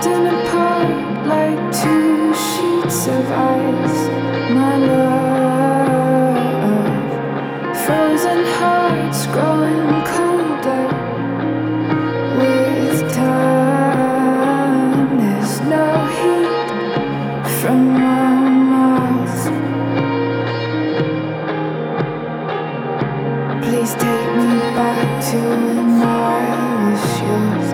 drifting apart like two sheets of ice. My love, frozen hearts growing colder with time. There's no heat from my mouth. Please take me back to when I was yours.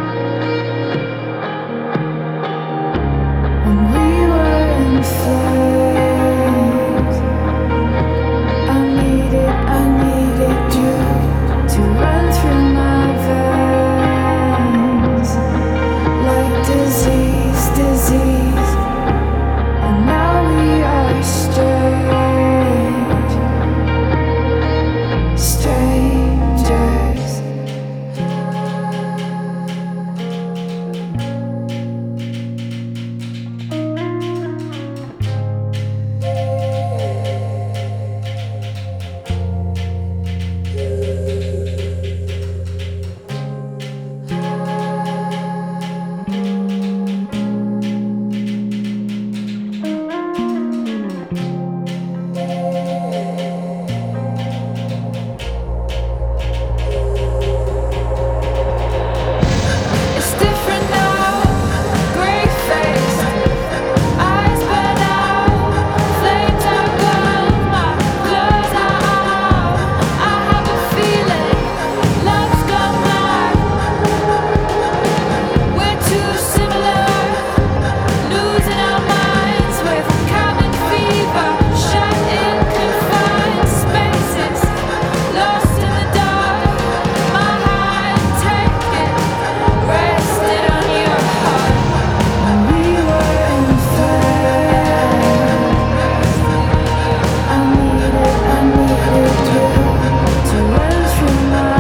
When we were in flames, I needed you to run through my veins like disease. And now we are strangers. It's different now, gray-faced, eyes burn out, flames are gone, my clothes are out. I have a feeling love's gone mad. We're too similar, losing our minds with cabin fever, shut in confined spaces, lost in the dark. My hand taken, rested on your heart. When we were in flames, I needed you to run through my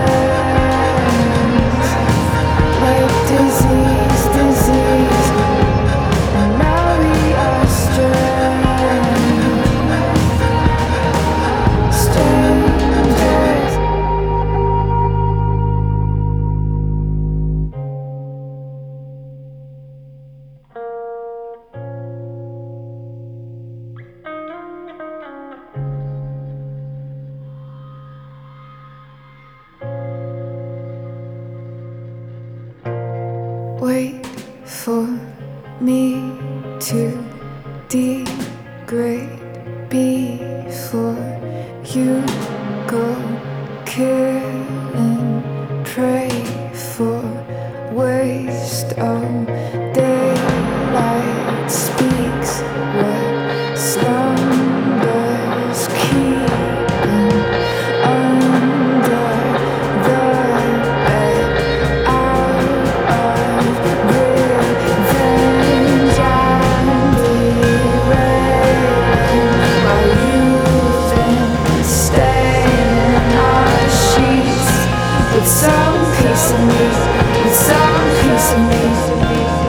veins like disease. And now we are strangers. Wait for me to degrade before you go. Kill and pray for waste of daylight speaks what slumbers keeping under the bed. Out of revenge and derailing while you've been staying our sheets with some piece of me.